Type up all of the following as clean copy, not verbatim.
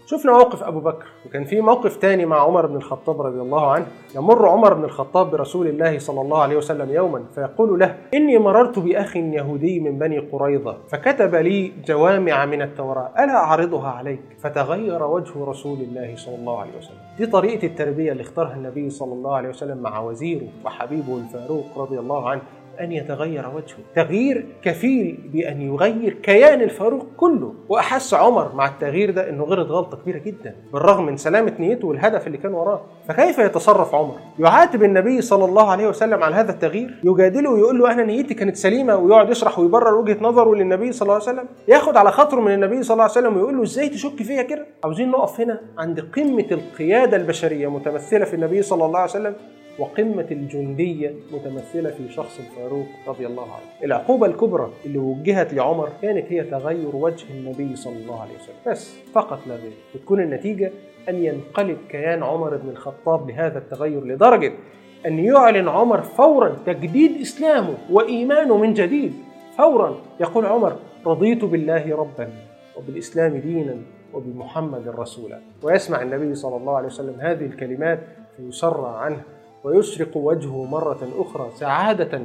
شفنا موقف أبو بكر، وكان في موقف تاني مع عمر بن الخطاب رضي الله عنه. يمر عمر بن الخطاب برسول الله صلى الله عليه وسلم يوما فيقول له: إني مررت بأخ يهودي من بني قريظة فكتب لي جوامع من التوراة، ألا أعرضها عليك؟ فتغير وجه رسول الله صلى الله عليه وسلم. دي طريقة التربية اللي اختارها النبي صلى الله عليه وسلم مع وزيره وحبيبه الفاروق رضي الله عنه، أن يتغير وجهه تغيير كفيل بأن يغير كيان الفاروق كله. وأحس عمر مع التغيير ده أنه غلط غلطة كبيرة جدا بالرغم من سلامة نيته والهدف اللي كان وراه. فكيف يتصرف عمر؟ يعاتب النبي صلى الله عليه وسلم على هذا التغيير، يجادله ويقول له أنا نيتي كانت سليمة، ويقعد يشرح ويبرر وجهة نظره للنبي صلى الله عليه وسلم، ياخد على خاطره من النبي صلى الله عليه وسلم ويقول له إزاي تشك فيا كده؟ عاوزين نقف هنا عند قمة القيادة البشرية متمثلة في النبي صلى الله عليه وسلم، وقمة الجندية متمثلة في شخص الفاروق رضي الله عنه. العقوبة الكبرى اللي وجهت لعمر كانت هي تغير وجه النبي صلى الله عليه وسلم بس، فقط لا غير. وتكون النتيجة أن ينقلب كيان عمر بن الخطاب لهذا التغير لدرجة أن يعلن عمر فورا تجديد إسلامه وإيمانه من جديد. فورا يقول عمر: رضيت بالله ربا وبالإسلام دينا وبمحمد رسولا. ويسمع النبي صلى الله عليه وسلم هذه الكلمات فيسرع عنه ويشرق وجهه مرة أخرى سعادة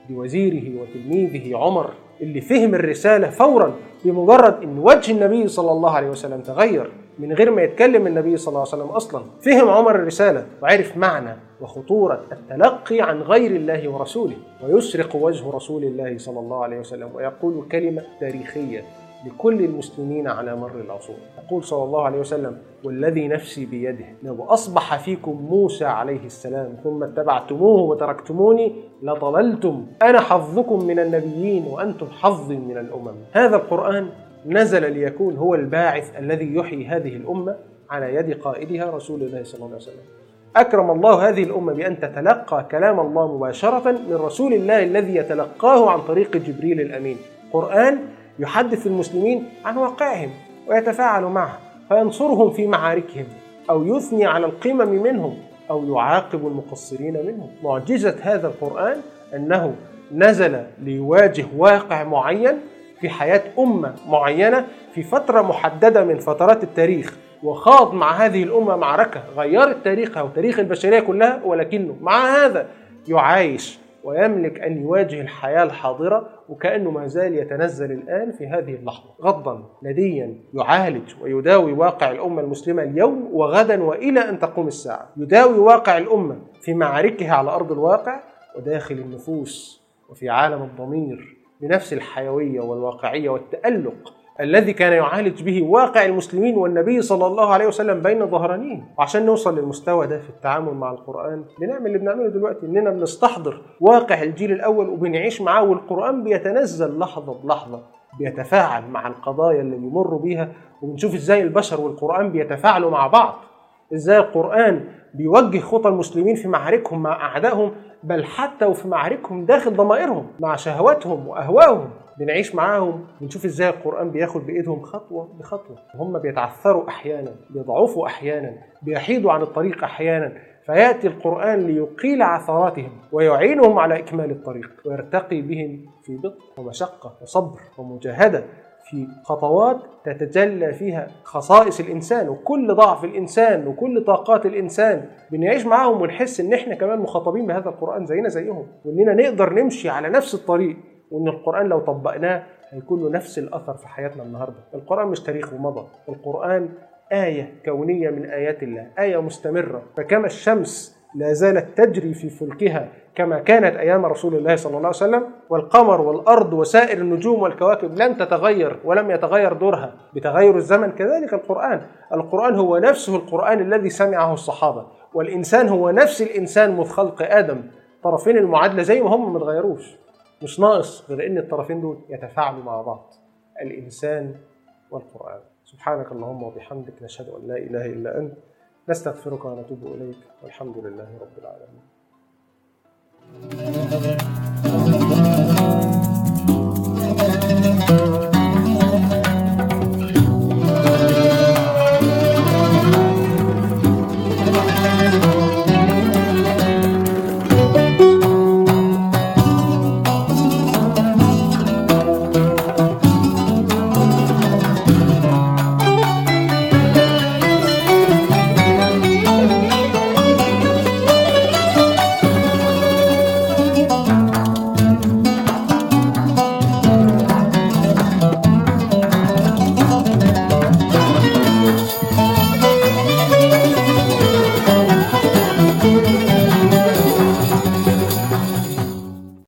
بوزيره وتلميذه عمر، اللي فهم الرسالة فورا بمجرد أن وجه النبي صلى الله عليه وسلم تغير من غير ما يتكلم النبي صلى الله عليه وسلم أصلا. فهم عمر الرسالة وعرف معنى وخطورة التلقي عن غير الله ورسوله، ويشرق وجه رسول الله صلى الله عليه وسلم ويقول كلمة تاريخية لكل المسلمين على مر العصور. يقول صلى الله عليه وسلم: والذي نفسي بيده لو أصبح فيكم موسى عليه السلام ثم اتبعتموه وتركتموني لضللتم، أنا حظكم من النبيين وأنتم حظي من الأمم. هذا القرآن نزل ليكون هو الباعث الذي يحيي هذه الأمة على يد قائدها رسول الله صلى الله عليه وسلم. أكرم الله هذه الأمة بأن تتلقى كلام الله مباشرة من رسول الله الذي يتلقاه عن طريق جبريل الأمين. قرآن يحدث المسلمين عن واقعهم ويتفاعل معه فينصرهم في معاركهم، أو يثني على القمم منهم، أو يعاقب المقصرين منهم. معجزة هذا القرآن أنه نزل ليواجه واقع معين في حياة أمة معينة في فترة محددة من فترات التاريخ، وخاض مع هذه الأمة معركة غيرت تاريخها وتاريخ البشرية كلها، ولكنه مع هذا يعايش ويملك أن يواجه الحياة الحاضرة وكأنه ما زال يتنزل الآن في هذه اللحظة غضا نديا، يعالج ويداوي واقع الأمة المسلمة اليوم وغدا وإلى أن تقوم الساعة. يداوي واقع الأمة في معاركها على أرض الواقع وداخل النفوس وفي عالم الضمير بنفس الحيوية والواقعية والتألق الذي كان يعالج به واقع المسلمين والنبي صلى الله عليه وسلم بين ظهرانين. وعشان نوصل للمستوى ده في التعامل مع القرآن بنعمل اللي بنعمله دلوقتي، إننا بنستحضر واقع الجيل الأول وبنعيش معاه، والقرآن بيتنزل لحظة بلحظة بيتفاعل مع القضايا اللي بيمروا بيها، وبنشوف إزاي البشر والقرآن بيتفاعلوا مع بعض، إزاي القرآن بيوجه خطى المسلمين في معاركهم مع أعدائهم، بل حتى وفي معاركهم داخل ضمائرهم مع شهواتهم وأهوائهم. بنعيش معاهم بنشوف ازاي القرآن بياخد بإيدهم خطوة بخطوة، وهم بيتعثروا أحيانا، بيضعفوا أحيانا، بيحيدوا عن الطريق أحيانا، فيأتي القرآن ليقيل عثراتهم ويعينهم على إكمال الطريق، ويرتقي بهم في بطء ومشقة وصبر ومجاهدة في خطوات تتجلى فيها خصائص الإنسان وكل ضعف الإنسان وكل طاقات الإنسان. بنعيش معاهم ونحس إن إحنا كمان مخاطبين بهذا القرآن زينا زيهم، وإننا نقدر نمشي على نفس الطريق، وإن القرآن لو طبقناه هيكون له نفس الأثر في حياتنا النهاردة. القرآن مش تاريخ ومضى، القرآن آية كونية من آيات الله، آية مستمرة. فكما الشمس لا زالت تجري في فلكها كما كانت أيام رسول الله صلى الله عليه وسلم، والقمر والأرض وسائر النجوم والكواكب لن تتغير ولم يتغير دورها بتغير الزمن، كذلك القرآن هو نفسه القرآن الذي سمعه الصحابة، والإنسان هو نفس الإنسان منذ خلق آدم. طرفين المعادلة زي ما هم متغيروش، مش ناقص غير ان الطرفين دول يتفاعلوا مع بعض، الإنسان والقرآن. سبحانك اللهم وبحمدك، نشهد أن لا إله إلا أنت، نستغفرك ونتوب إليك، والحمد لله رب العالمين.